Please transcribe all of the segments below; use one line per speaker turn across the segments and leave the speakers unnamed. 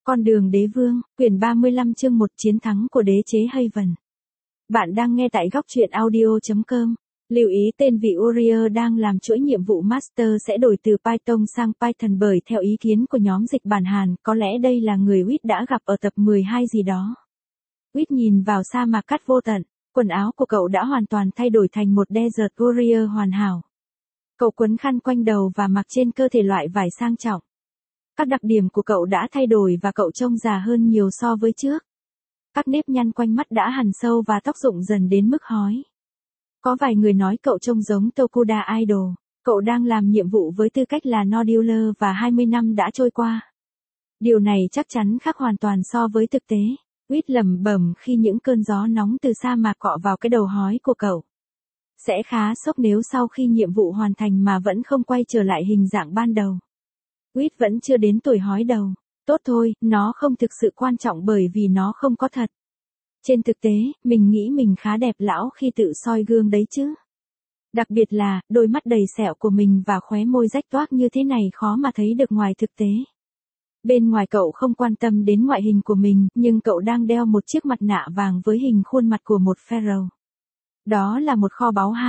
Con đường đế vương, quyển 35 chương 1 chiến thắng của đế chế Haven. Bạn đang nghe tại góc truyện audio.com. Lưu ý tên vị Warrior đang làm chuỗi nhiệm vụ Master sẽ đổi từ Python sang Python bởi theo ý kiến của nhóm dịch bản Hàn, có lẽ đây là người Wit đã gặp ở tập 12 gì đó. Wit nhìn vào sa mạc cát vô tận, quần áo của cậu đã hoàn toàn thay đổi thành một Desert Warrior hoàn hảo. Cậu quấn khăn quanh đầu và mặc trên cơ thể loại vải sang trọng. Các đặc điểm của cậu đã thay đổi và cậu trông già hơn nhiều so với trước. Các nếp nhăn quanh mắt đã hằn sâu và tóc rụng dần đến mức hói. Có vài người nói cậu trông giống Tokuda Idol. Cậu đang làm nhiệm vụ với tư cách là Noduler và 20 năm đã trôi qua. Điều này chắc chắn khác hoàn toàn so với thực tế. Wit lẩm bẩm khi những cơn gió nóng từ sa mạc cọ vào cái đầu hói của cậu. Sẽ khá sốc nếu sau khi nhiệm vụ hoàn thành mà vẫn không quay trở lại hình dạng ban đầu. Wit vẫn chưa đến tuổi hói đầu. Tốt thôi, nó không thực sự quan trọng bởi vì nó không có thật. Trên thực tế, mình nghĩ mình khá đẹp lão khi tự soi gương đấy chứ. Đặc biệt là, đôi mắt đầy sẹo của mình và khóe môi rách toác như thế này khó mà thấy được ngoài thực tế. Bên ngoài cậu không quan tâm đến ngoại hình của mình, nhưng cậu đang đeo một chiếc mặt nạ vàng với hình khuôn mặt của một pharaoh. Đó là một kho báu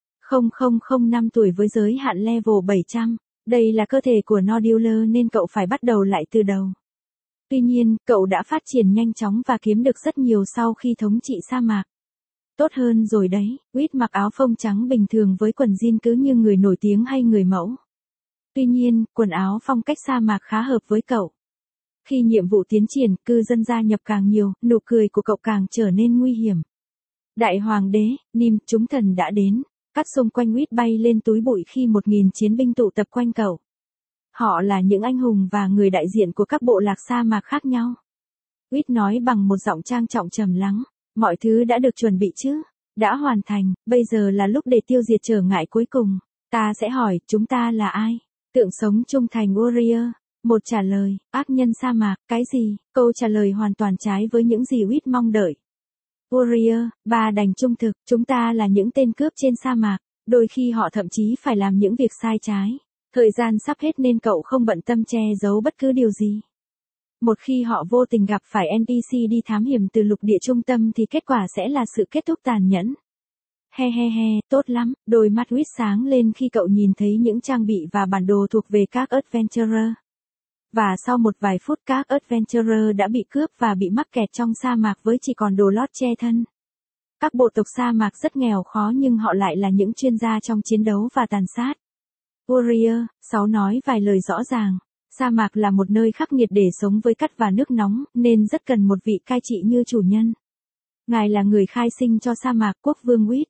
2.0005 tuổi với giới hạn level 700. Đây là cơ thể của Noduler nên cậu phải bắt đầu lại từ đầu. Tuy nhiên, cậu đã phát triển nhanh chóng và kiếm được rất nhiều sau khi thống trị sa mạc. Tốt hơn rồi đấy, Wit mặc áo phông trắng bình thường với quần jean cứ như người nổi tiếng hay người mẫu. Tuy nhiên, quần áo phong cách sa mạc khá hợp với cậu. Khi nhiệm vụ tiến triển, cư dân gia nhập càng nhiều, nụ cười của cậu càng trở nên nguy hiểm. Đại hoàng đế, Nim, chúng thần đã đến. Cát xung quanh Wit bay lên túi bụi khi 1.000 chiến binh tụ tập quanh cậu. Họ là những anh hùng và người đại diện của các bộ lạc sa mạc khác nhau. Wit nói bằng một giọng trang trọng trầm lắng. Mọi thứ đã được chuẩn bị chứ? Đã hoàn thành, bây giờ là lúc để tiêu diệt trở ngại cuối cùng. Ta sẽ hỏi, chúng ta là ai? Tượng sống trung thành Warrior. Một trả lời, ác nhân sa mạc, cái gì? Câu trả lời hoàn toàn trái với những gì Wit mong đợi. Warrior, ba đành trung thực, chúng ta là những tên cướp trên sa mạc, đôi khi họ thậm chí phải làm những việc sai trái. Thời gian sắp hết nên cậu không bận tâm che giấu bất cứ điều gì. Một khi họ vô tình gặp phải NPC đi thám hiểm từ lục địa trung tâm thì kết quả sẽ là sự kết thúc tàn nhẫn. He, tốt lắm, đôi mắt Wit sáng lên khi cậu nhìn thấy những trang bị và bản đồ thuộc về các Adventurer. Và sau một vài phút các Adventurer đã bị cướp và bị mắc kẹt trong sa mạc với chỉ còn đồ lót che thân. Các bộ tộc sa mạc rất nghèo khó nhưng họ lại là những chuyên gia trong chiến đấu và tàn sát. Warrior, 6 nói vài lời rõ ràng. Sa mạc là một nơi khắc nghiệt để sống với cát và nước nóng, nên rất cần một vị cai trị như chủ nhân. Ngài là người khai sinh cho sa mạc quốc vương Wit.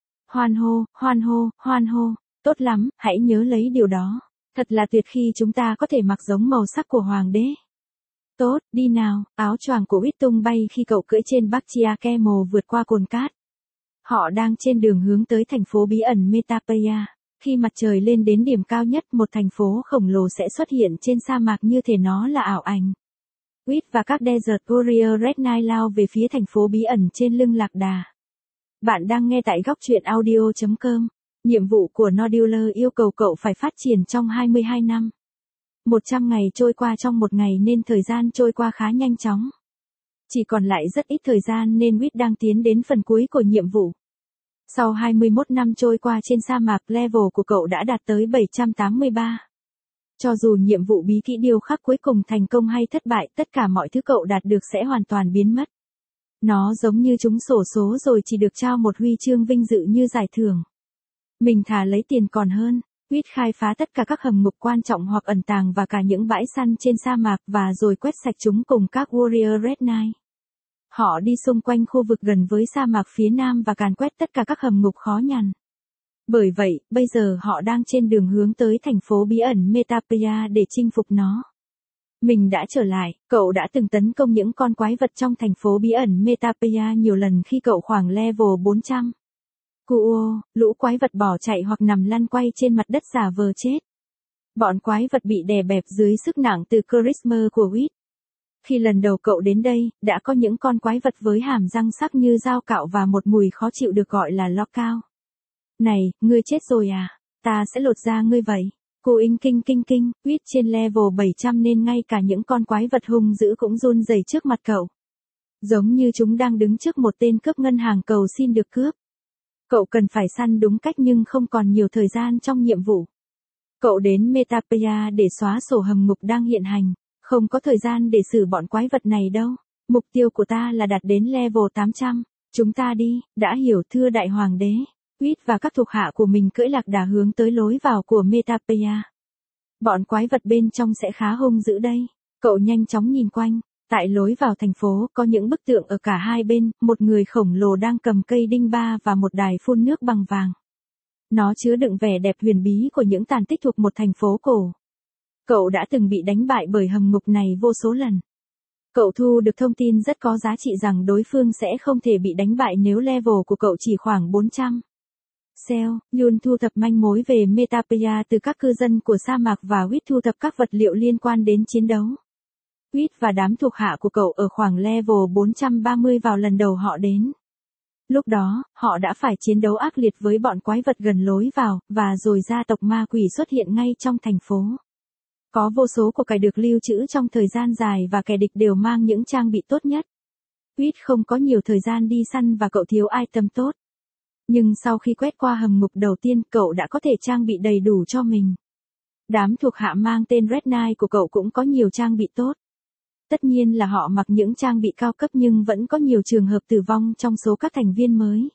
Hoan hô, tốt lắm, hãy nhớ lấy điều đó. Thật là tuyệt khi chúng ta có thể mặc giống màu sắc của hoàng đế. Tốt, đi nào, áo choàng của Wit tung bay khi cậu cưỡi trên Bacchia Camel vượt qua cồn cát. Họ đang trên đường hướng tới thành phố bí ẩn Metapia. Khi mặt trời lên đến điểm cao nhất, một thành phố khổng lồ sẽ xuất hiện trên sa mạc như thể nó là ảo ảnh. Wit và các Desert Warrior Red Knight lao về phía thành phố bí ẩn trên lưng lạc đà. Bạn đang nghe tại góc truyện audio.com. Nhiệm vụ của Noduler yêu cầu cậu phải phát triển trong 22 năm. 100 ngày trôi qua trong một ngày nên thời gian trôi qua khá nhanh chóng. Chỉ còn lại rất ít thời gian nên Wit đang tiến đến phần cuối của nhiệm vụ. Sau 21 năm trôi qua trên sa mạc, level của cậu đã đạt tới 783. Cho dù nhiệm vụ bí kỹ điêu khắc cuối cùng thành công hay thất bại, tất cả mọi thứ cậu đạt được sẽ hoàn toàn biến mất. Nó giống như trúng xổ số rồi chỉ được trao một huy chương vinh dự như giải thưởng. Mình thà lấy tiền còn hơn. Wit khai phá tất cả các hầm ngục quan trọng hoặc ẩn tàng và cả những bãi săn trên sa mạc và rồi quét sạch chúng cùng các Warrior Red Knight. Họ đi xung quanh khu vực gần với sa mạc phía nam và càn quét tất cả các hầm ngục khó nhằn. Bởi vậy, bây giờ họ đang trên đường hướng tới thành phố bí ẩn Metapia để chinh phục nó. Mình đã trở lại, cậu đã từng tấn công những con quái vật trong thành phố bí ẩn Metapia nhiều lần khi cậu khoảng level 400. Cuo, lũ quái vật bỏ chạy hoặc nằm lăn quay trên mặt đất giả vờ chết. Bọn quái vật bị đè bẹp dưới sức nặng từ charisma của Wit. Khi lần đầu cậu đến đây, đã có những con quái vật với hàm răng sắc như dao cạo và một mùi khó chịu được gọi là lockout. Này, ngươi chết rồi à? Ta sẽ lột da ngươi vậy. Cô Inh kinh kinh kinh, Quýt trên level 700 nên ngay cả những con quái vật hung dữ cũng run rẩy trước mặt cậu. Giống như chúng đang đứng trước một tên cướp ngân hàng cầu xin được cướp. Cậu cần phải săn đúng cách nhưng không còn nhiều thời gian trong nhiệm vụ. Cậu đến Metapia để xóa sổ hầm ngục đang hiện hành, không có thời gian để xử bọn quái vật này đâu. Mục tiêu của ta là đạt đến level 800. Chúng ta đi, đã hiểu thưa đại hoàng đế. Quýt và các thuộc hạ của mình cưỡi lạc đà hướng tới lối vào của Metapia. Bọn quái vật bên trong sẽ khá hung dữ đây. Cậu nhanh chóng nhìn quanh. Tại lối vào thành phố có những bức tượng ở cả hai bên, một người khổng lồ đang cầm cây đinh ba và một đài phun nước bằng vàng. Nó chứa đựng vẻ đẹp huyền bí của những tàn tích thuộc một thành phố cổ. Cậu đã từng bị đánh bại bởi hầm ngục này vô số lần. Cậu thu được thông tin rất có giá trị rằng đối phương sẽ không thể bị đánh bại nếu level của cậu chỉ khoảng 400. Seo, Yun thu thập manh mối về Metapia từ các cư dân của sa mạc và Quýt thu thập các vật liệu liên quan đến chiến đấu. Quýt và đám thuộc hạ của cậu ở khoảng level 430 vào lần đầu họ đến. Lúc đó, họ đã phải chiến đấu ác liệt với bọn quái vật gần lối vào, và rồi gia tộc ma quỷ xuất hiện ngay trong thành phố. Có vô số của cải được lưu trữ trong thời gian dài và kẻ địch đều mang những trang bị tốt nhất. Quýt không có nhiều thời gian đi săn và cậu thiếu item tốt. Nhưng sau khi quét qua hầm ngục đầu tiên, cậu đã có thể trang bị đầy đủ cho mình. Đám thuộc hạ mang tên Red Knight của cậu cũng có nhiều trang bị tốt. Tất nhiên là họ mặc những trang bị cao cấp nhưng vẫn có nhiều trường hợp tử vong trong số các thành viên mới.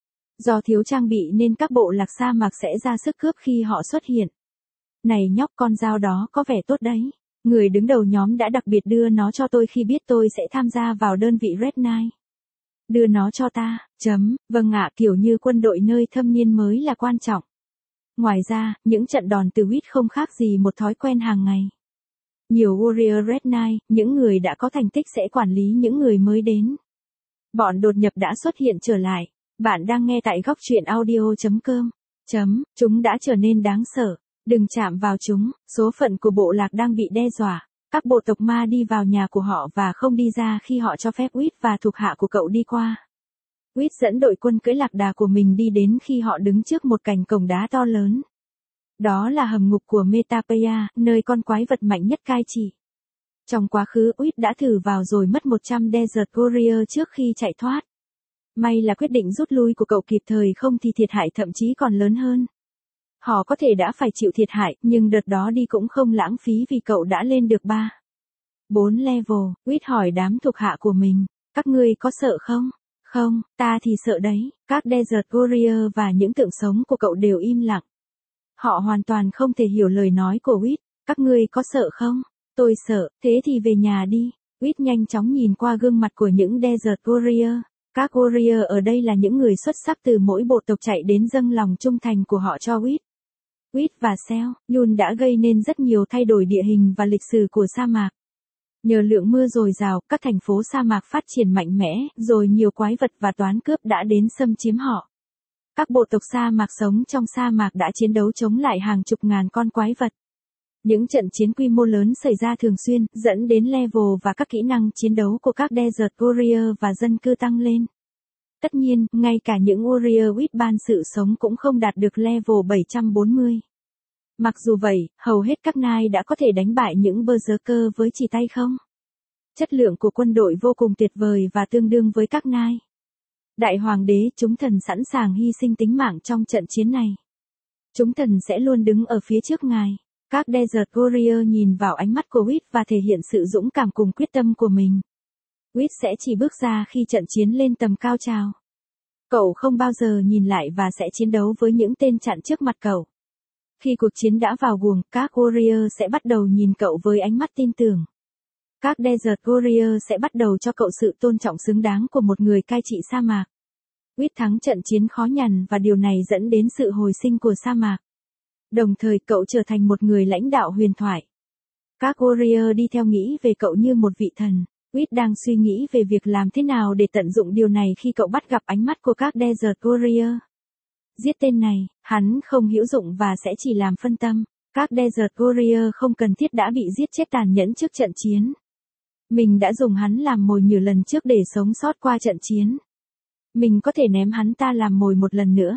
Do thiếu trang bị nên các bộ lạc sa mạc sẽ ra sức cướp khi họ xuất hiện. Này nhóc, con dao đó có vẻ tốt đấy. Người đứng đầu nhóm đã đặc biệt đưa nó cho tôi khi biết tôi sẽ tham gia vào đơn vị Red Knight. Đưa nó cho ta, vâng ạ, kiểu như quân đội nơi thâm niên mới là quan trọng. Ngoài ra, những trận đòn từ Quýt không khác gì một thói quen hàng ngày. Nhiều Warrior Red Knight, những người đã có thành tích sẽ quản lý những người mới đến. Bọn đột nhập đã xuất hiện trở lại. Bạn đang nghe tại góc truyện audio.com. Chúng đã trở nên đáng sợ. Đừng chạm vào chúng, số phận của bộ lạc đang bị đe dọa. Các bộ tộc ma đi vào nhà của họ và không đi ra khi họ cho phép Quýt và thuộc hạ của cậu đi qua. Quýt dẫn đội quân cưỡi lạc đà của mình đi đến khi họ đứng trước một cành cổng đá to lớn. Đó là hầm ngục của Metapia, nơi con quái vật mạnh nhất cai trị. Trong quá khứ, Quýt đã thử vào rồi mất 100 Desert Warrior trước khi chạy thoát. May là quyết định rút lui của cậu kịp thời, không thì thiệt hại thậm chí còn lớn hơn. Họ có thể đã phải chịu thiệt hại, nhưng đợt đó đi cũng không lãng phí vì cậu đã lên được 4 level. Quýt hỏi đám thuộc hạ của mình, các ngươi có sợ không? Không, ta thì sợ đấy. Các Desert Warrior và những tượng sống của cậu đều im lặng. Họ hoàn toàn không thể hiểu lời nói của Quýt. Các ngươi có sợ không? Tôi sợ, thế thì về nhà đi. Quýt nhanh chóng nhìn qua gương mặt của những Desert Warrior. Các Warrior ở đây là những người xuất sắc từ mỗi bộ tộc chạy đến dâng lòng trung thành của họ cho Quýt. Quýt và Seo, Yun đã gây nên rất nhiều thay đổi địa hình và lịch sử của sa mạc. Nhờ lượng mưa dồi dào, các thành phố sa mạc phát triển mạnh mẽ, rồi nhiều quái vật và toán cướp đã đến xâm chiếm họ. Các bộ tộc sa mạc sống trong sa mạc đã chiến đấu chống lại hàng chục ngàn con quái vật. Những trận chiến quy mô lớn xảy ra thường xuyên, dẫn đến level và các kỹ năng chiến đấu của các Desert Warrior và dân cư tăng lên. Tất nhiên, ngay cả những Warrior Quýt ban sự sống cũng không đạt được level 740. Mặc dù vậy, hầu hết các Knight đã có thể đánh bại những Berserker với chỉ tay không. Chất lượng của quân đội vô cùng tuyệt vời và tương đương với các Knight. Đại hoàng đế, chúng thần sẵn sàng hy sinh tính mạng trong trận chiến này. Chúng thần sẽ luôn đứng ở phía trước ngài. Các Desert Warrior nhìn vào ánh mắt của Quýt và thể hiện sự dũng cảm cùng quyết tâm của mình. Quýt sẽ chỉ bước ra khi trận chiến lên tầm cao trào. Cậu không bao giờ nhìn lại và sẽ chiến đấu với những tên chặn trước mặt cậu. Khi cuộc chiến đã vào guồng, các Warrior sẽ bắt đầu nhìn cậu với ánh mắt tin tưởng. Các Desert Warrior sẽ bắt đầu cho cậu sự tôn trọng xứng đáng của một người cai trị sa mạc. Quýt thắng trận chiến khó nhằn và điều này dẫn đến sự hồi sinh của sa mạc. Đồng thời cậu trở thành một người lãnh đạo huyền thoại. Các Warrior đi theo nghĩ về cậu như một vị thần. Quýt đang suy nghĩ về việc làm thế nào để tận dụng điều này khi cậu bắt gặp ánh mắt của các Desert Warrior. Giết tên này, hắn không hữu dụng và sẽ chỉ làm phân tâm. Các Desert Warrior không cần thiết đã bị giết chết tàn nhẫn trước trận chiến. Mình đã dùng hắn làm mồi nhiều lần trước để sống sót qua trận chiến. Mình có thể ném hắn ta làm mồi một lần nữa.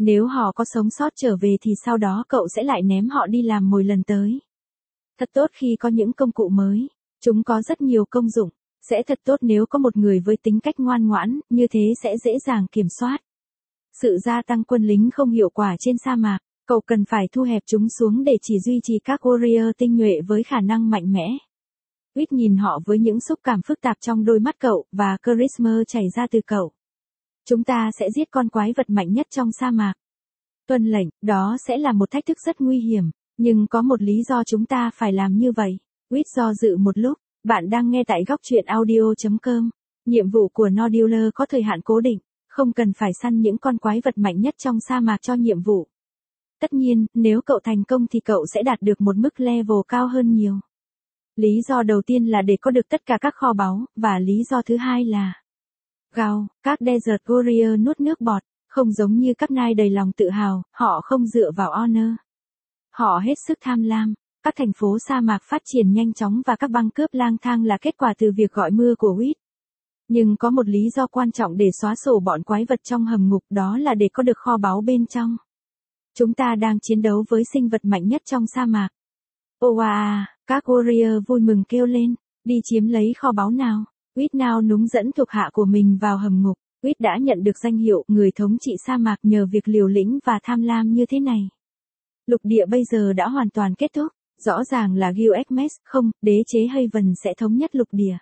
Nếu họ có sống sót trở về thì sau đó cậu sẽ lại ném họ đi làm mồi lần tới. Thật tốt khi có những công cụ mới. Chúng có rất nhiều công dụng. Sẽ thật tốt nếu có một người với tính cách ngoan ngoãn, như thế sẽ dễ dàng kiểm soát. Sự gia tăng quân lính không hiệu quả trên sa mạc. Cậu cần phải thu hẹp chúng xuống để chỉ duy trì các warrior tinh nhuệ với khả năng mạnh mẽ. Reed nhìn họ với những xúc cảm phức tạp trong đôi mắt cậu, và charisma chảy ra từ cậu. Chúng ta sẽ giết con quái vật mạnh nhất trong sa mạc. Tuân lệnh, đó sẽ là một thách thức rất nguy hiểm, nhưng có một lý do chúng ta phải làm như vậy. Reed do dự một lúc. Bạn đang nghe tại góc truyện audio.com. Nhiệm vụ của Nodular có thời hạn cố định, không cần phải săn những con quái vật mạnh nhất trong sa mạc cho nhiệm vụ. Tất nhiên, nếu cậu thành công thì cậu sẽ đạt được một mức level cao hơn nhiều. Lý do đầu tiên là để có được tất cả các kho báu, và lý do thứ hai là Gao, các Desert Warrior nuốt nước bọt, không giống như các nai đầy lòng tự hào, họ không dựa vào honor. Họ hết sức tham lam. Các thành phố sa mạc phát triển nhanh chóng và các băng cướp lang thang là kết quả từ việc gọi mưa của Reed. Nhưng có một lý do quan trọng để xóa sổ bọn quái vật trong hầm ngục, đó là để có được kho báu bên trong. Chúng ta đang chiến đấu với sinh vật mạnh nhất trong sa mạc. Oa, các warrior vui mừng kêu lên, đi chiếm lấy kho báu nào. Reed nào núng dẫn thuộc hạ của mình vào hầm ngục. Reed đã nhận được danh hiệu người thống trị sa mạc nhờ việc liều lĩnh và tham lam như thế này. Lục địa bây giờ đã hoàn toàn kết thúc. Rõ ràng là Gilgamesh, không, đế chế Haven sẽ thống nhất lục địa.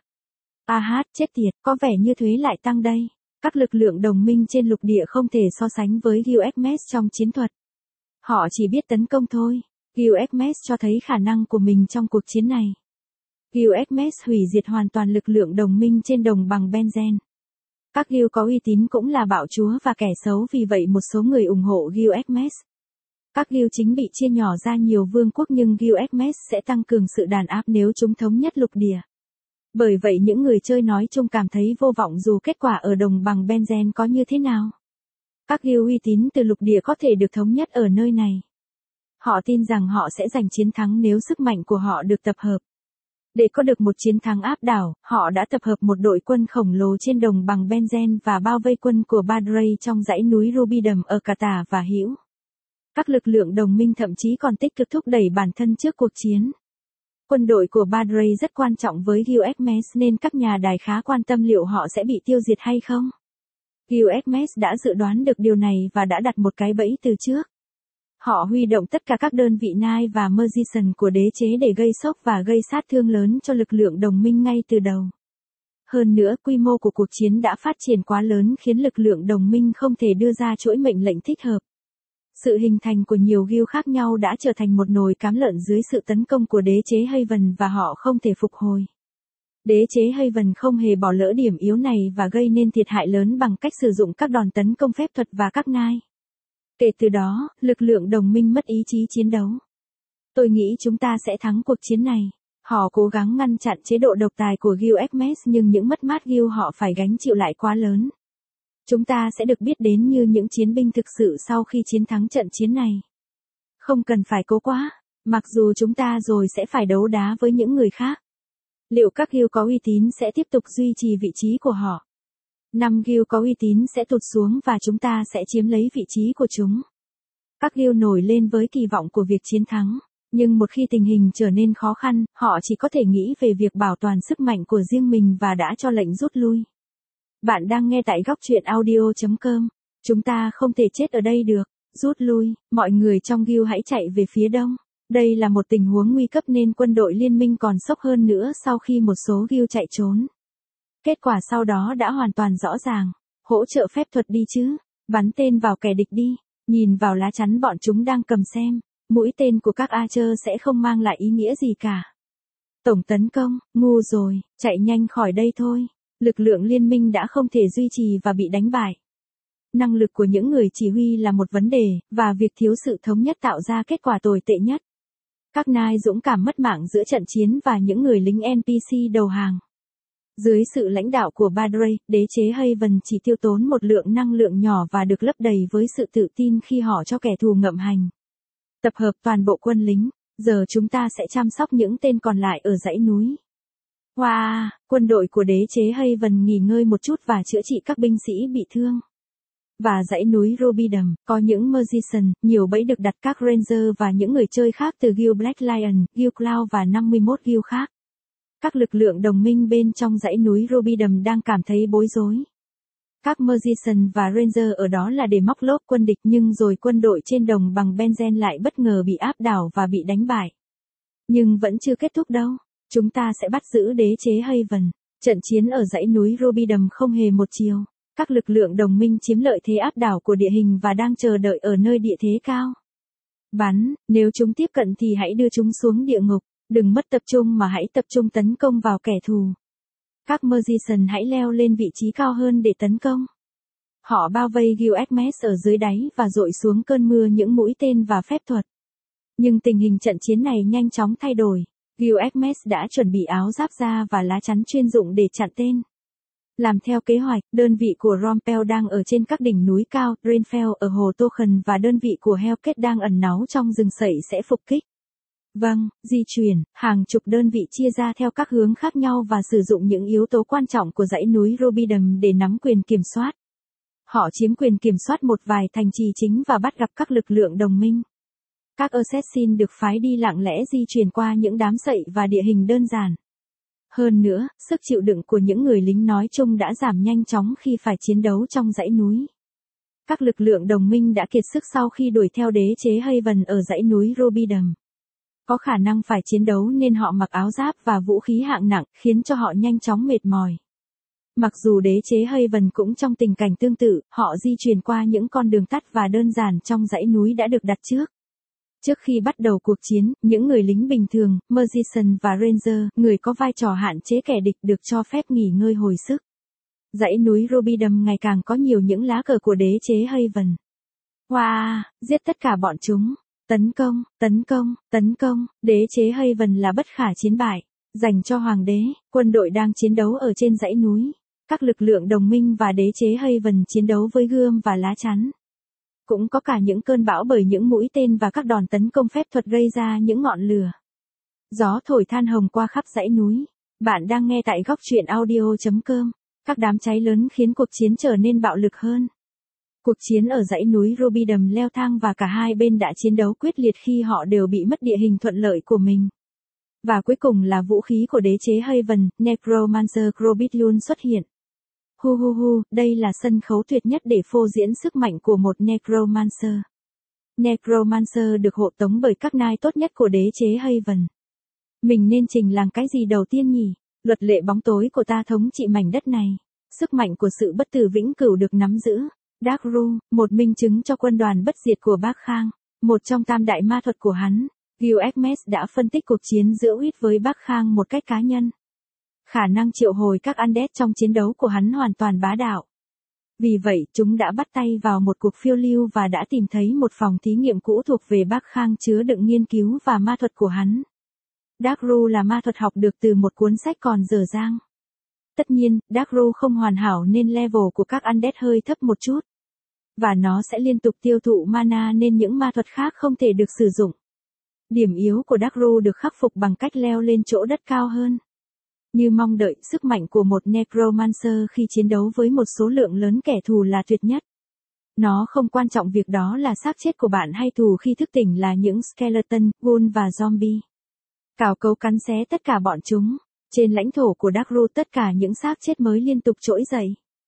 Chết tiệt, có vẻ như thuế lại tăng đây. Các lực lượng đồng minh trên lục địa không thể so sánh với Gilgamesh trong chiến thuật. Họ chỉ biết tấn công thôi. Gilgamesh cho thấy khả năng của mình trong cuộc chiến này. Gilgamesh hủy diệt hoàn toàn lực lượng đồng minh trên đồng bằng Benzen. Các Gil có uy tín cũng là bạo chúa và kẻ xấu, vì vậy một số người ủng hộ Gilgamesh. Các Gil chính bị chia nhỏ ra nhiều vương quốc, nhưng Gilgamesh sẽ tăng cường sự đàn áp nếu chúng thống nhất lục địa. Bởi vậy những người chơi nói chung cảm thấy vô vọng dù kết quả ở đồng bằng Benzen có như thế nào. Các Gil uy tín từ lục địa có thể được thống nhất ở nơi này. Họ tin rằng họ sẽ giành chiến thắng nếu sức mạnh của họ được tập hợp. Để có được một chiến thắng áp đảo, họ đã tập hợp một đội quân khổng lồ trên đồng bằng Benzen và bao vây quân của Badrey trong dãy núi Rubidum ở Qatar và Hữu. Các lực lượng đồng minh thậm chí còn tích cực thúc đẩy bản thân trước cuộc chiến. Quân đội của Badrey rất quan trọng với Gilgamesh nên các nhà đài khá quan tâm liệu họ sẽ bị tiêu diệt hay không. Gilgamesh đã dự đoán được điều này và đã đặt một cái bẫy từ trước. Họ huy động tất cả các đơn vị Nai và Magician của đế chế để gây sốc và gây sát thương lớn cho lực lượng đồng minh ngay từ đầu. Hơn nữa, quy mô của cuộc chiến đã phát triển quá lớn khiến lực lượng đồng minh không thể đưa ra chuỗi mệnh lệnh thích hợp. Sự hình thành của nhiều Gil khác nhau đã trở thành một nồi cám lợn dưới sự tấn công của đế chế Haven và họ không thể phục hồi. Đế chế Haven không hề bỏ lỡ điểm yếu này và gây nên thiệt hại lớn bằng cách sử dụng các đòn tấn công phép thuật và các nai. Kể từ đó, lực lượng đồng minh mất ý chí chiến đấu. Tôi nghĩ chúng ta sẽ thắng cuộc chiến này. Họ cố gắng ngăn chặn chế độ độc tài của Gilgamesh nhưng những mất mát Gil họ phải gánh chịu lại quá lớn. Chúng ta sẽ được biết đến như những chiến binh thực sự sau khi chiến thắng trận chiến này. Không cần phải cố quá, mặc dù chúng ta rồi sẽ phải đấu đá với những người khác. Liệu các Gil có uy tín sẽ tiếp tục duy trì vị trí của họ? 5 Gil có uy tín sẽ tụt xuống và chúng ta sẽ chiếm lấy vị trí của chúng. Các Gil nổi lên với kỳ vọng của việc chiến thắng, nhưng một khi tình hình trở nên khó khăn, họ chỉ có thể nghĩ về việc bảo toàn sức mạnh của riêng mình và đã cho lệnh rút lui. Bạn đang nghe tại góc truyện audio.com. Chúng ta không thể chết ở đây được. Rút lui, mọi người trong Gil hãy chạy về phía đông. Đây là một tình huống nguy cấp nên quân đội liên minh còn sốc hơn nữa sau khi một số Gil chạy trốn. Kết quả sau đó đã hoàn toàn rõ ràng. Hỗ trợ phép thuật đi chứ. Bắn tên vào kẻ địch đi. Nhìn vào lá chắn bọn chúng đang cầm xem. Mũi tên của các Archer sẽ không mang lại ý nghĩa gì cả. Tổng tấn công, ngu rồi, chạy nhanh khỏi đây thôi. Lực lượng liên minh đã không thể duy trì và bị đánh bại. Năng lực của những người chỉ huy là một vấn đề, và việc thiếu sự thống nhất tạo ra kết quả tồi tệ nhất. Các nai dũng cảm mất mạng giữa trận chiến và những người lính NPC đầu hàng. Dưới sự lãnh đạo của Badrey, đế chế Haven chỉ tiêu tốn một lượng năng lượng nhỏ và được lấp đầy với sự tự tin khi họ cho kẻ thù ngậm hành. Tập hợp toàn bộ quân lính, giờ chúng ta sẽ chăm sóc những tên còn lại ở dãy núi. Quân đội của đế chế Haven nghỉ ngơi một chút và chữa trị các binh sĩ bị thương. Và dãy núi Rubidum, có những Magician, nhiều bẫy được đặt các Ranger và những người chơi khác từ Guild Black Lion, Guild Cloud và 51 guild khác. Các lực lượng đồng minh bên trong dãy núi Rubidum đang cảm thấy bối rối. Các Magician và Ranger ở đó là để móc lốp quân địch, nhưng rồi quân đội trên đồng bằng Benzen lại bất ngờ bị áp đảo và bị đánh bại. Nhưng vẫn chưa kết thúc đâu. Chúng ta sẽ bắt giữ đế chế Haven. Trận chiến ở dãy núi Rubidum không hề một chiều. Các lực lượng đồng minh chiếm lợi thế áp đảo của địa hình và đang chờ đợi ở nơi địa thế cao. Bắn, nếu chúng tiếp cận thì hãy đưa chúng xuống địa ngục. Đừng mất tập trung mà hãy tập trung tấn công vào kẻ thù. Các Magician hãy leo lên vị trí cao hơn để tấn công. Họ bao vây Guild Hermes ở dưới đáy và dội xuống cơn mưa những mũi tên và phép thuật. Nhưng tình hình trận chiến này nhanh chóng thay đổi. Guild Hermes đã chuẩn bị áo giáp da và lá chắn chuyên dụng để chặn tên. Làm theo kế hoạch, đơn vị của Rompel đang ở trên các đỉnh núi cao, Rainfell ở hồ Tochen và đơn vị của Hellcat đang ẩn náu trong rừng sậy sẽ phục kích. Vâng, di chuyển, hàng chục đơn vị chia ra theo các hướng khác nhau và sử dụng những yếu tố quan trọng của dãy núi Rubidum để nắm quyền kiểm soát. Họ chiếm quyền kiểm soát một vài thành trì chính và bắt gặp các lực lượng đồng minh. Các assassin được phái đi lặng lẽ di chuyển qua những đám sậy và địa hình đơn giản. Hơn nữa, sức chịu đựng của những người lính nói chung đã giảm nhanh chóng khi phải chiến đấu trong dãy núi. Các lực lượng đồng minh đã kiệt sức sau khi đuổi theo đế chế Haven ở dãy núi Rubidum. Có khả năng phải chiến đấu nên họ mặc áo giáp và vũ khí hạng nặng, khiến cho họ nhanh chóng mệt mỏi. Mặc dù đế chế Haven cũng trong tình cảnh tương tự, họ di chuyển qua những con đường tắt và đơn giản trong dãy núi đã được đặt trước. Trước khi bắt đầu cuộc chiến, những người lính bình thường, Magician và Ranger, người có vai trò hạn chế kẻ địch được cho phép nghỉ ngơi hồi sức. Dãy núi Rubidum ngày càng có nhiều những lá cờ của đế chế Haven. Wow, giết tất cả bọn chúng. Tấn công, tấn công, tấn công, đế chế Haven là bất khả chiến bại. Dành cho hoàng đế, quân đội đang chiến đấu ở trên dãy núi. Các lực lượng đồng minh và đế chế Haven chiến đấu với gươm và lá chắn. Cũng có cả những cơn bão bởi những mũi tên và các đòn tấn công phép thuật gây ra những ngọn lửa. Gió thổi than hồng qua khắp dãy núi. Bạn đang nghe tại góc truyện audio.com. Các đám cháy lớn khiến cuộc chiến trở nên bạo lực hơn. Cuộc chiến ở dãy núi Rubidum leo thang và cả hai bên đã chiến đấu quyết liệt khi họ đều bị mất địa hình thuận lợi của mình. Và cuối cùng là vũ khí của đế chế Haven, Necromancer Grobithlun xuất hiện. Đây là sân khấu tuyệt nhất để phô diễn sức mạnh của một Necromancer. Necromancer được hộ tống bởi các nai tốt nhất của đế chế Haven. Mình nên trình làng cái gì đầu tiên nhỉ? Luật lệ bóng tối của ta thống trị mảnh đất này. Sức mạnh của sự bất tử vĩnh cửu được nắm giữ. Dark Ru, một minh chứng cho quân đoàn bất diệt của Bác Khang, một trong tam đại ma thuật của hắn. Guild Hermes đã phân tích cuộc chiến giữa Huyết với Bác Khang một cách cá nhân. Khả năng triệu hồi các undead trong chiến đấu của hắn hoàn toàn bá đạo. Vì vậy, chúng đã bắt tay vào một cuộc phiêu lưu và đã tìm thấy một phòng thí nghiệm cũ thuộc về Bác Khang chứa đựng nghiên cứu và ma thuật của hắn. Dark Ru là ma thuật học được từ một cuốn sách còn dở dang. Tất nhiên, Dark Ru không hoàn hảo nên level của các undead hơi thấp một chút. Và nó sẽ liên tục tiêu thụ mana nên những ma thuật khác không thể được sử dụng. Điểm yếu của Dark Ru được khắc phục bằng cách leo lên chỗ đất cao hơn. Như mong đợi, sức mạnh của một Necromancer khi chiến đấu với một số lượng lớn kẻ thù là tuyệt nhất. Nó không quan trọng việc đó là xác chết của bạn hay thù khi thức tỉnh là những skeleton, ghoul và zombie. Cào cấu cắn xé tất cả bọn chúng. Trên lãnh thổ của Dark Ru tất cả những xác chết mới liên tục trỗi dậy.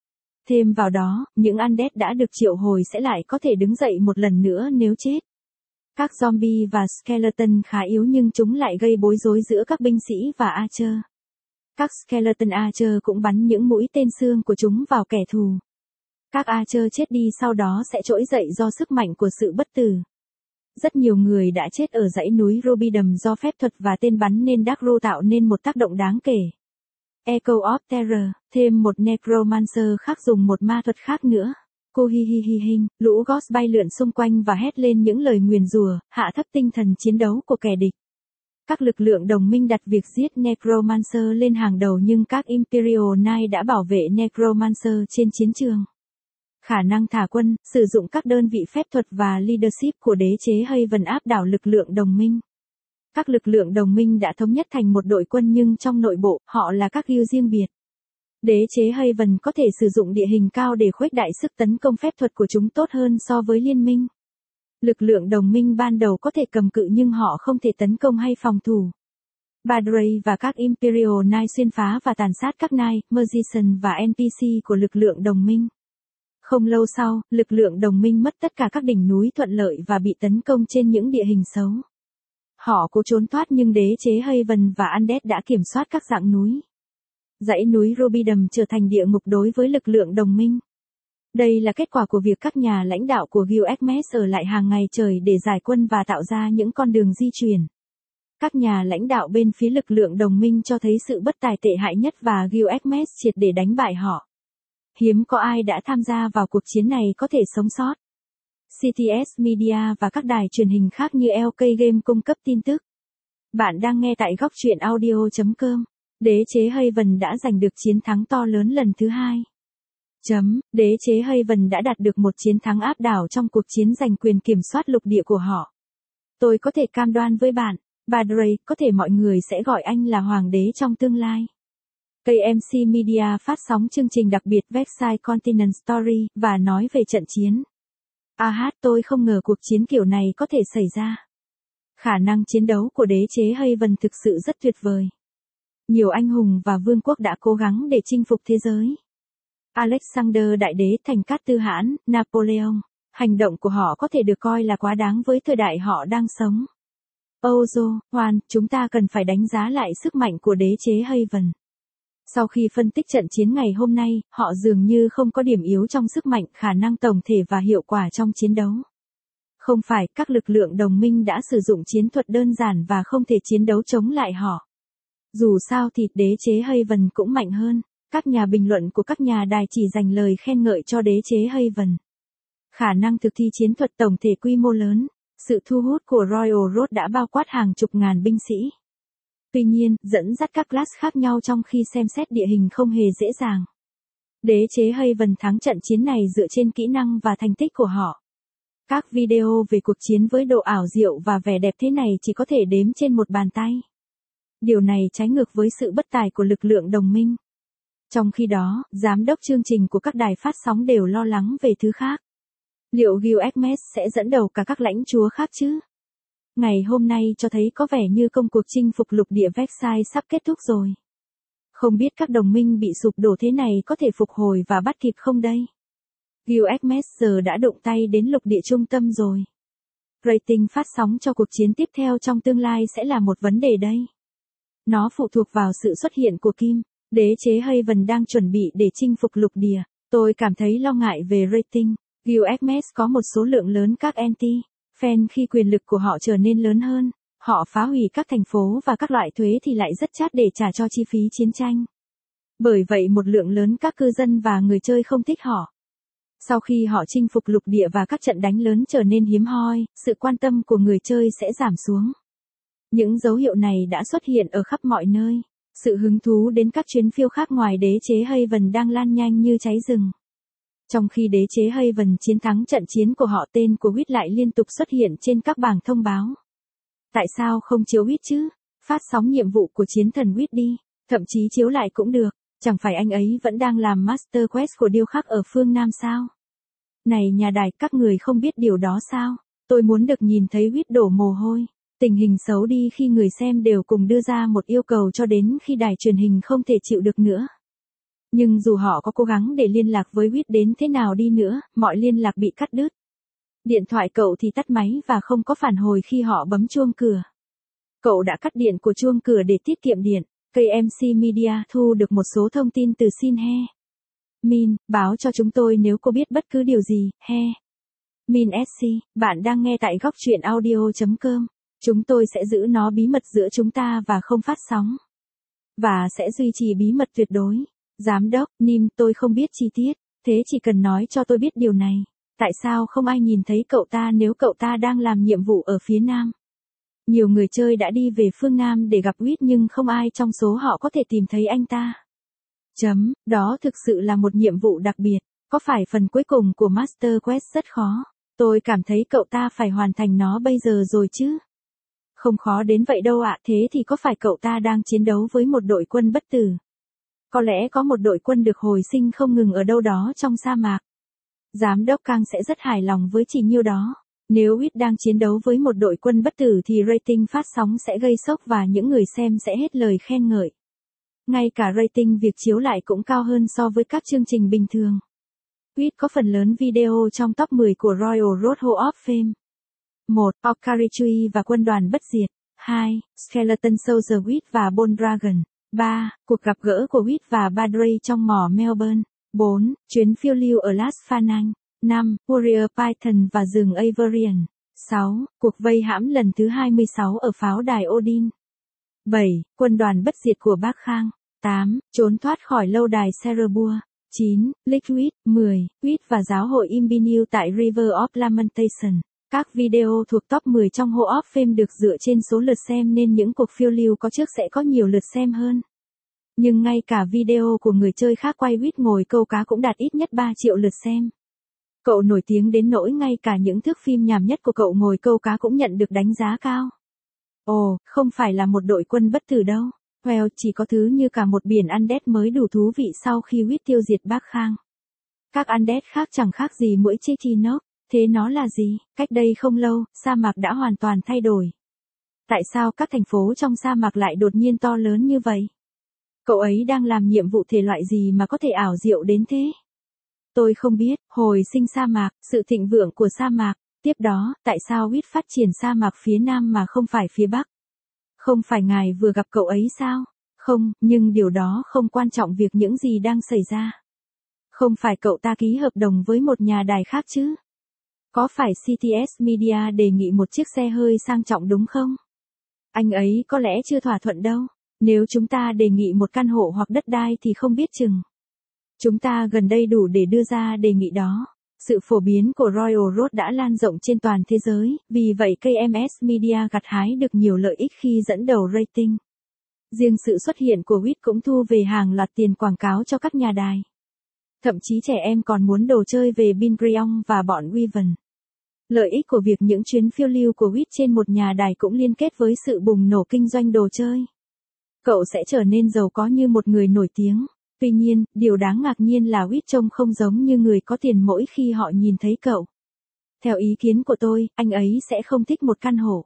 Thêm vào đó, những undead đã được triệu hồi sẽ lại có thể đứng dậy một lần nữa nếu chết. Các zombie và skeleton khá yếu nhưng chúng lại gây bối rối giữa các binh sĩ và archer. Các skeleton archer cũng bắn những mũi tên xương của chúng vào kẻ thù. Các archer chết đi sau đó sẽ trỗi dậy do sức mạnh của sự bất tử. Rất nhiều người đã chết ở dãy núi Rubidum do phép thuật và tên bắn nên Dark Ru tạo nên một tác động đáng kể. Echo of Terror, thêm một Necromancer khác dùng một ma thuật khác nữa. Cô hi hi hi hình, lũ ghost bay lượn xung quanh và hét lên những lời nguyền rủa, hạ thấp tinh thần chiến đấu của kẻ địch. Các lực lượng đồng minh đặt việc giết Necromancer lên hàng đầu nhưng các Imperial Knight đã bảo vệ Necromancer trên chiến trường. Khả năng thả quân, sử dụng các đơn vị phép thuật và leadership của đế chế Haven áp đảo lực lượng đồng minh. Các lực lượng đồng minh đã thống nhất thành một đội quân nhưng trong nội bộ, họ là các guild riêng biệt. Đế chế Haven có thể sử dụng địa hình cao để khuếch đại sức tấn công phép thuật của chúng tốt hơn so với liên minh. Lực lượng đồng minh ban đầu có thể cầm cự nhưng họ không thể tấn công hay phòng thủ. Badrey và các Imperial Knight xuyên phá và tàn sát các Knight, Magician và NPC của lực lượng đồng minh. Không lâu sau, lực lượng đồng minh mất tất cả các đỉnh núi thuận lợi và bị tấn công trên những địa hình xấu. Họ cố trốn thoát nhưng đế chế Haven và Undead đã kiểm soát các dạng núi. Dãy núi Robidum trở thành địa ngục đối với lực lượng đồng minh. Đây là kết quả của việc các nhà lãnh đạo của Guildmass ở lại hàng ngày trời để giải quân và tạo ra những con đường di chuyển. Các nhà lãnh đạo bên phía lực lượng đồng minh cho thấy sự bất tài tệ hại nhất và Guildmass triệt để đánh bại họ. Hiếm có ai đã tham gia vào cuộc chiến này có thể sống sót. CTS Media và các đài truyền hình khác như LK Game cung cấp tin tức. Bạn đang nghe tại góc truyện audio.com. Đế chế Haven đã giành được chiến thắng to lớn lần thứ 2. Đế chế Haven đã đạt được một chiến thắng áp đảo trong cuộc chiến giành quyền kiểm soát lục địa của họ. Tôi có thể cam đoan với bạn, Badrey, có thể mọi người sẽ gọi anh là hoàng đế trong tương lai. KMC Media phát sóng chương trình đặc biệt Vexai Continent Story và nói về trận chiến. Tôi không ngờ cuộc chiến kiểu này có thể xảy ra. Khả năng chiến đấu của đế chế Haven thực sự rất tuyệt vời. Nhiều anh hùng và vương quốc đã cố gắng để chinh phục thế giới. Alexander Đại Đế, Thành Cát Tư Hãn, Napoleon. Hành động của họ có thể được coi là quá đáng với thời đại họ đang sống. Juan, chúng ta cần phải đánh giá lại sức mạnh của đế chế Haven. Sau khi phân tích trận chiến ngày hôm nay, họ dường như không có điểm yếu trong sức mạnh, khả năng tổng thể và hiệu quả trong chiến đấu. Không phải, các lực lượng đồng minh đã sử dụng chiến thuật đơn giản và không thể chiến đấu chống lại họ. Dù sao thì đế chế Haven cũng mạnh hơn. Các nhà bình luận của các nhà đài chỉ dành lời khen ngợi cho đế chế Haven. Khả năng thực thi chiến thuật tổng thể quy mô lớn, sự thu hút của Royal Road đã bao quát hàng chục ngàn binh sĩ. Tuy nhiên, dẫn dắt các class khác nhau trong khi xem xét địa hình không hề dễ dàng. Đế chế Haven thắng trận chiến này dựa trên kỹ năng và thành tích của họ. Các video về cuộc chiến với độ ảo diệu và vẻ đẹp thế này chỉ có thể đếm trên một bàn tay. Điều này trái ngược với sự bất tài của lực lượng đồng minh. Trong khi đó, giám đốc chương trình của các đài phát sóng đều lo lắng về thứ khác. Liệu Guildmass sẽ dẫn đầu cả các lãnh chúa khác chứ? Ngày hôm nay cho thấy có vẻ như công cuộc chinh phục lục địa Vexai sắp kết thúc rồi. Không biết các đồng minh bị sụp đổ thế này có thể phục hồi và bắt kịp không đây? Guildmass giờ đã đụng tay đến lục địa trung tâm rồi. Rating phát sóng cho cuộc chiến tiếp theo trong tương lai sẽ là một vấn đề đây. Nó phụ thuộc vào sự xuất hiện của Kim. Đế chế Haven đang chuẩn bị để chinh phục lục địa. Tôi cảm thấy lo ngại về rating. Guildmass có một số lượng lớn các anti-fan khi quyền lực của họ trở nên lớn hơn. Họ phá hủy các thành phố và các loại thuế thì lại rất chát để trả cho chi phí chiến tranh. Bởi vậy một lượng lớn các cư dân và người chơi không thích họ. Sau khi họ chinh phục lục địa và các trận đánh lớn trở nên hiếm hoi, sự quan tâm của người chơi sẽ giảm xuống. Những dấu hiệu này đã xuất hiện ở khắp mọi nơi. Sự hứng thú đến các chuyến phiêu khác ngoài đế chế Haven đang lan nhanh như cháy rừng. Trong khi đế chế Haven chiến thắng trận chiến của họ, tên của Wit lại liên tục xuất hiện trên các bảng thông báo. Tại sao không chiếu Wit chứ? Phát sóng nhiệm vụ của chiến thần Wit đi, thậm chí chiếu lại cũng được, chẳng phải anh ấy vẫn đang làm Master Quest của điêu khắc ở phương Nam sao? Này nhà đài, các người không biết điều đó sao? Tôi muốn được nhìn thấy Wit đổ mồ hôi. Tình hình xấu đi khi người xem đều cùng đưa ra một yêu cầu cho đến khi đài truyền hình không thể chịu được nữa. Nhưng dù họ có cố gắng để liên lạc với Wit đến thế nào đi nữa, mọi liên lạc bị cắt đứt. Điện thoại cậu thì tắt máy và không có phản hồi khi họ bấm chuông cửa. Cậu đã cắt điện của chuông cửa để tiết kiệm điện. KMC Media thu được một số thông tin từ Xin-he Min, báo cho chúng tôi nếu cô biết bất cứ điều gì, he. Min SC, bạn đang nghe tại góc truyện audio.com. Chúng tôi sẽ giữ nó bí mật giữa chúng ta và không phát sóng. Và sẽ duy trì bí mật tuyệt đối. Giám đốc, Nim, tôi không biết chi tiết, thế chỉ cần nói cho tôi biết điều này. Tại sao không ai nhìn thấy cậu ta nếu cậu ta đang làm nhiệm vụ ở phía Nam? Nhiều người chơi đã đi về phương Nam để gặp Wit nhưng không ai trong số họ có thể tìm thấy anh ta. Đó thực sự là một nhiệm vụ đặc biệt. Có phải phần cuối cùng của Master Quest rất khó? Tôi cảm thấy cậu ta phải hoàn thành nó bây giờ rồi chứ. Không khó đến vậy đâu ạ, thế thì có phải cậu ta đang chiến đấu với một đội quân bất tử? Có lẽ có một đội quân được hồi sinh không ngừng ở đâu đó trong sa mạc. Giám đốc Kang sẽ rất hài lòng với chỉ nhiêu đó. Nếu Witt đang chiến đấu với một đội quân bất tử thì rating phát sóng sẽ gây sốc và những người xem sẽ hết lời khen ngợi. Ngay cả rating việc chiếu lại cũng cao hơn so với các chương trình bình thường. Witt có phần lớn video trong top 10 của Royal Road Hall of Fame. 1. Okarichui và quân đoàn bất diệt. 2. Skeleton Soldier Witt và Bold Dragon. 3. Cuộc gặp gỡ của Witt và Badrey trong mỏ Melbourne. 4. Chuyến phiêu lưu ở Las Phanang. 5. Warrior Python và rừng Averian. 6. Cuộc vây hãm lần thứ 26 ở pháo đài Odin. 7. Quân đoàn bất diệt của Bác Khang. 8. Trốn thoát khỏi lâu đài Cerebua. 9. Liquid. 10. Witt và giáo hội Imbineu tại River of Lamentation. Các video thuộc top 10 trong Hall of Fame được dựa trên số lượt xem nên những cuộc phiêu lưu có trước sẽ có nhiều lượt xem hơn. Nhưng ngay cả video của người chơi khác quay Witt ngồi câu cá cũng đạt ít nhất 3 triệu lượt xem. Cậu nổi tiếng đến nỗi ngay cả những thước phim nhảm nhất của cậu ngồi câu cá cũng nhận được đánh giá cao. Ồ, không phải là một đội quân bất tử đâu. Well, chỉ có thứ như cả một biển undead mới đủ thú vị sau khi Witt tiêu diệt Bác Khang. Các undead khác chẳng khác gì muỗi Chichinok. Thế nó là gì? Cách đây không lâu, sa mạc đã hoàn toàn thay đổi. Tại sao các thành phố trong sa mạc lại đột nhiên to lớn như vậy? Cậu ấy đang làm nhiệm vụ thể loại gì mà có thể ảo diệu đến thế? Tôi không biết, hồi sinh sa mạc, sự thịnh vượng của sa mạc. Tiếp đó, tại sao Witt phát triển sa mạc phía Nam mà không phải phía Bắc? Không phải ngài vừa gặp cậu ấy sao? Không, nhưng điều đó không quan trọng việc những gì đang xảy ra. Không phải cậu ta ký hợp đồng với một nhà đài khác chứ? Có phải CTS Media đề nghị một chiếc xe hơi sang trọng đúng không? Anh ấy có lẽ chưa thỏa thuận đâu. Nếu chúng ta đề nghị một căn hộ hoặc đất đai thì không biết chừng. Chúng ta gần đây đủ để đưa ra đề nghị đó. Sự phổ biến của Royal Road đã lan rộng trên toàn thế giới, vì vậy KMS Media gặt hái được nhiều lợi ích khi dẫn đầu rating. Riêng sự xuất hiện của Witt cũng thu về hàng loạt tiền quảng cáo cho các nhà đài. Thậm chí trẻ em còn muốn đồ chơi về Bingriong và bọn Wyvern. Lợi ích của việc những chuyến phiêu lưu của Witt trên một nhà đài cũng liên kết với sự bùng nổ kinh doanh đồ chơi. Cậu sẽ trở nên giàu có như một người nổi tiếng. Tuy nhiên, điều đáng ngạc nhiên là Witt trông không giống như người có tiền mỗi khi họ nhìn thấy cậu. Theo ý kiến của tôi, anh ấy sẽ không thích một căn hộ.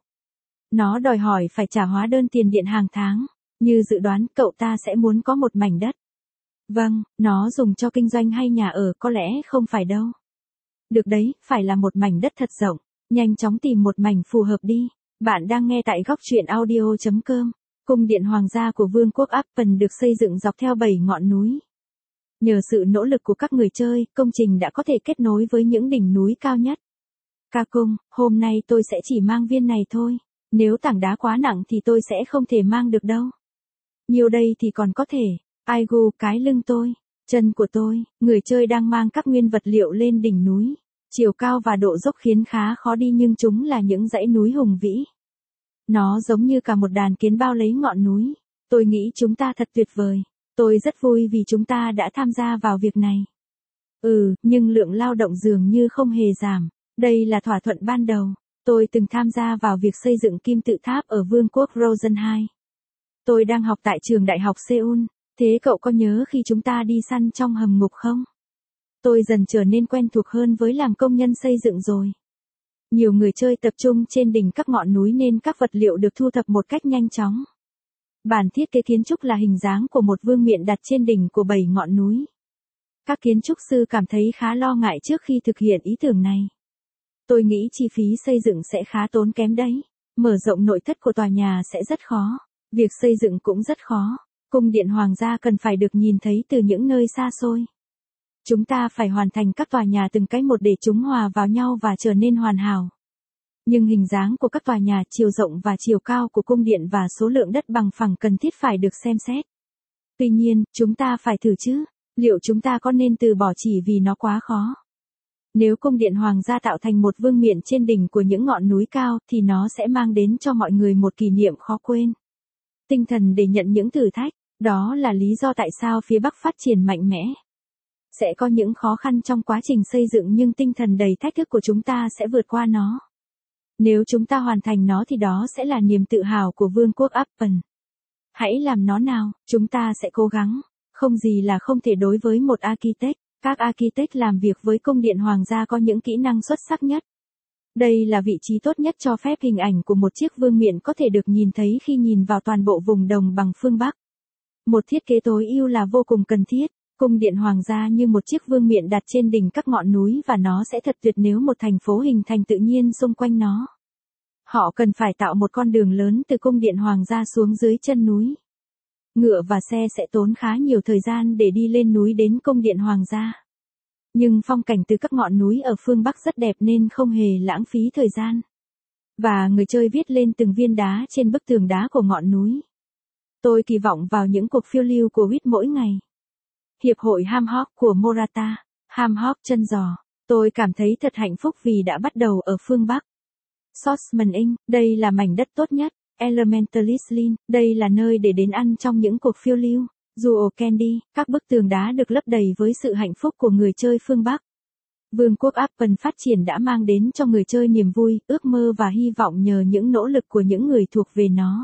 Nó đòi hỏi phải trả hóa đơn tiền điện hàng tháng. Như dự đoán, cậu ta sẽ muốn có một mảnh đất. Vâng, nó dùng cho kinh doanh hay nhà ở có lẽ không phải đâu. Được đấy, phải là một mảnh đất thật rộng. Nhanh chóng tìm một mảnh phù hợp đi. Bạn đang nghe tại góc truyện audio.com. Cung điện hoàng gia của Vương quốc Appen được xây dựng dọc theo 7 ngọn núi. Nhờ sự nỗ lực của các người chơi, công trình đã có thể kết nối với những đỉnh núi cao nhất. Ca cung, hôm nay tôi sẽ chỉ mang viên này thôi. Nếu tảng đá quá nặng thì tôi sẽ không thể mang được đâu. Nhiều đây thì còn có thể. Aigu, cái lưng tôi, chân của tôi, người chơi đang mang các nguyên vật liệu lên đỉnh núi. Chiều cao và độ dốc khiến khá khó đi nhưng chúng là những dãy núi hùng vĩ. Nó giống như cả một đàn kiến bao lấy ngọn núi. Tôi nghĩ chúng ta thật tuyệt vời. Tôi rất vui vì chúng ta đã tham gia vào việc này. Nhưng lượng lao động dường như không hề giảm. Đây là thỏa thuận ban đầu. Tôi từng tham gia vào việc xây dựng kim tự tháp ở Vương quốc Rosenheim. Tôi đang học tại trường đại học Seoul. Thế cậu có nhớ khi chúng ta đi săn trong hầm ngục không? Tôi dần trở nên quen thuộc hơn với làm công nhân xây dựng rồi. Nhiều người chơi tập trung trên đỉnh các ngọn núi nên các vật liệu được thu thập một cách nhanh chóng. Bản thiết kế kiến trúc là hình dáng của một vương miện đặt trên đỉnh của 7 ngọn núi. Các kiến trúc sư cảm thấy khá lo ngại trước khi thực hiện ý tưởng này. Tôi nghĩ chi phí xây dựng sẽ khá tốn kém đấy. Mở rộng nội thất của tòa nhà sẽ rất khó. Việc xây dựng cũng rất khó. Cung điện hoàng gia cần phải được nhìn thấy từ những nơi xa xôi. Chúng ta phải hoàn thành các tòa nhà từng cái một để chúng hòa vào nhau và trở nên hoàn hảo. Nhưng hình dáng của các tòa nhà, chiều rộng và chiều cao của cung điện và số lượng đất bằng phẳng cần thiết phải được xem xét. Tuy nhiên, chúng ta phải thử chứ. Liệu chúng ta có nên từ bỏ chỉ vì nó quá khó? Nếu cung điện hoàng gia tạo thành một vương miện trên đỉnh của những ngọn núi cao thì nó sẽ mang đến cho mọi người một kỷ niệm khó quên. Tinh thần để nhận những thử thách, đó là lý do tại sao phía Bắc phát triển mạnh mẽ. Sẽ có những khó khăn trong quá trình xây dựng nhưng tinh thần đầy thách thức của chúng ta sẽ vượt qua nó. Nếu chúng ta hoàn thành nó thì đó sẽ là niềm tự hào của Vương quốc Appen. Hãy làm nó nào, chúng ta sẽ cố gắng. Không gì là không thể đối với một architect. Các architect làm việc với cung điện hoàng gia có những kỹ năng xuất sắc nhất. Đây là vị trí tốt nhất cho phép hình ảnh của một chiếc vương miện có thể được nhìn thấy khi nhìn vào toàn bộ vùng đồng bằng phương Bắc. Một thiết kế tối ưu là vô cùng cần thiết. Cung điện hoàng gia như một chiếc vương miện đặt trên đỉnh các ngọn núi và nó sẽ thật tuyệt nếu một thành phố hình thành tự nhiên xung quanh nó. Họ cần phải tạo một con đường lớn từ cung điện hoàng gia xuống dưới chân núi. Ngựa và xe sẽ tốn khá nhiều thời gian để đi lên núi đến cung điện hoàng gia. Nhưng phong cảnh từ các ngọn núi ở phương Bắc rất đẹp nên không hề lãng phí thời gian. Và người chơi viết lên từng viên đá trên bức tường đá của ngọn núi. Tôi kỳ vọng vào những cuộc phiêu lưu của Witt mỗi ngày. Hiệp hội Hamhok của Morata, Hamhok chân giò. Tôi cảm thấy thật hạnh phúc vì đã bắt đầu ở phương Bắc. Sosman Inc, đây là mảnh đất tốt nhất. Elementalist Lin, đây là nơi để đến ăn trong những cuộc phiêu lưu. Jewel Candy, các bức tường đá được lấp đầy với sự hạnh phúc của người chơi phương Bắc. Vương quốc Apple phát triển đã mang đến cho người chơi niềm vui, ước mơ và hy vọng nhờ những nỗ lực của những người thuộc về nó.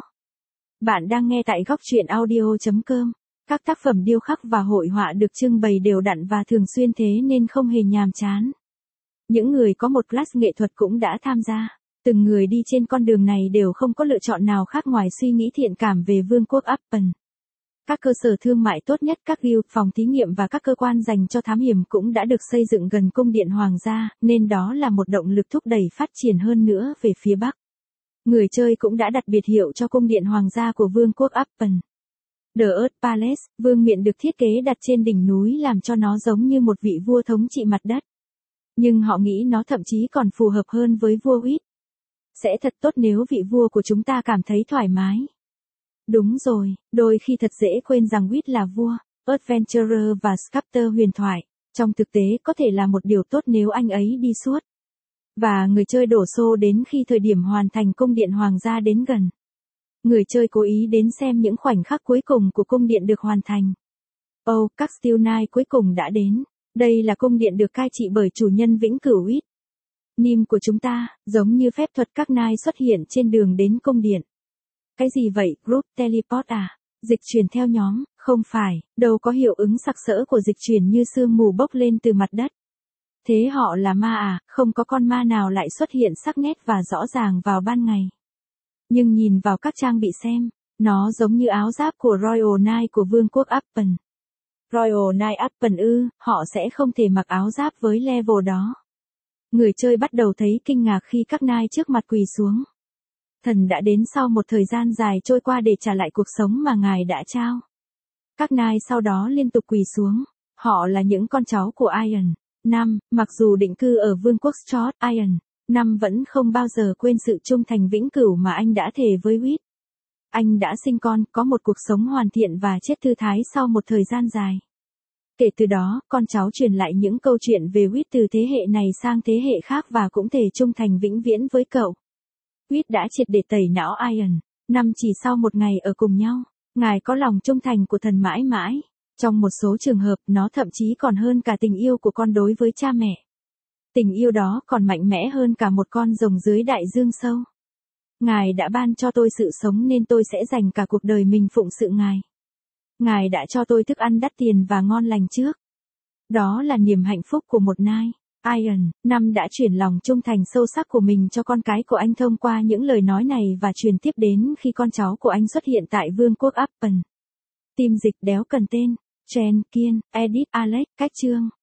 Bạn đang nghe tại góc truyện audio.com. Các tác phẩm điêu khắc và hội họa được trưng bày đều đặn và thường xuyên thế nên không hề nhàm chán. Những người có một class nghệ thuật cũng đã tham gia. Từng người đi trên con đường này đều không có lựa chọn nào khác ngoài suy nghĩ thiện cảm về vương quốc Apple. Các cơ sở thương mại tốt nhất, các guild, phòng thí nghiệm và các cơ quan dành cho thám hiểm cũng đã được xây dựng gần cung điện hoàng gia, nên đó là một động lực thúc đẩy phát triển hơn nữa về phía Bắc. Người chơi cũng đã đặt biệt hiệu cho cung điện hoàng gia của vương quốc Apple. The Earth Palace, vương miện được thiết kế đặt trên đỉnh núi làm cho nó giống như một vị vua thống trị mặt đất. Nhưng họ nghĩ nó thậm chí còn phù hợp hơn với vua Witt. Sẽ thật tốt nếu vị vua của chúng ta cảm thấy thoải mái. Đúng rồi, đôi khi thật dễ quên rằng Witt là vua, adventurer và sculptor huyền thoại. Trong thực tế có thể là một điều tốt nếu anh ấy đi suốt. Và người chơi đổ xô đến khi thời điểm hoàn thành cung điện hoàng gia đến gần. Người chơi cố ý đến xem những khoảnh khắc cuối cùng của cung điện được hoàn thành. Castle Knight cuối cùng đã đến. Đây là cung điện được cai trị bởi chủ nhân vĩnh cửu Witt. Nim của chúng ta, giống như phép thuật các nai xuất hiện trên đường đến cung điện. Cái gì vậy, group teleport à? Dịch chuyển theo nhóm, không phải, đâu có hiệu ứng sặc sỡ của dịch chuyển như sương mù bốc lên từ mặt đất. Thế họ là ma à, không có con ma nào lại xuất hiện sắc nét và rõ ràng vào ban ngày. Nhưng nhìn vào các trang bị xem, nó giống như áo giáp của Royal Knight của vương quốc Apple. Royal Knight Apple họ sẽ không thể mặc áo giáp với level đó. Người chơi bắt đầu thấy kinh ngạc khi các knight trước mặt quỳ xuống. Thần đã đến sau một thời gian dài trôi qua để trả lại cuộc sống mà ngài đã trao. Các knight sau đó liên tục quỳ xuống. Họ là những con cháu của Iron. Mặc dù định cư ở vương quốc Short Iron, vẫn không bao giờ quên sự trung thành vĩnh cửu mà anh đã thề với Witt. Anh đã sinh con, có một cuộc sống hoàn thiện và chết thư thái sau một thời gian dài. Kể từ đó, con cháu truyền lại những câu chuyện về Witt từ thế hệ này sang thế hệ khác và cũng thể trung thành vĩnh viễn với cậu. Witt đã triệt để tẩy não Iron. Chỉ sau một ngày ở cùng nhau, ngài có lòng trung thành của thần mãi mãi. Trong một số trường hợp, nó thậm chí còn hơn cả tình yêu của con đối với cha mẹ. Tình yêu đó còn mạnh mẽ hơn cả một con rồng dưới đại dương sâu. Ngài đã ban cho tôi sự sống nên tôi sẽ dành cả cuộc đời mình phụng sự ngài. Ngài đã cho tôi thức ăn đắt tiền và ngon lành trước. Đó là niềm hạnh phúc của một nai. Iron, đã chuyển lòng trung thành sâu sắc của mình cho con cái của anh thông qua những lời nói này và truyền tiếp đến khi con cháu của anh xuất hiện tại vương quốc Apple. Team dịch đéo cần tên. Chen, Kiên, Edith, Alex, cách chương.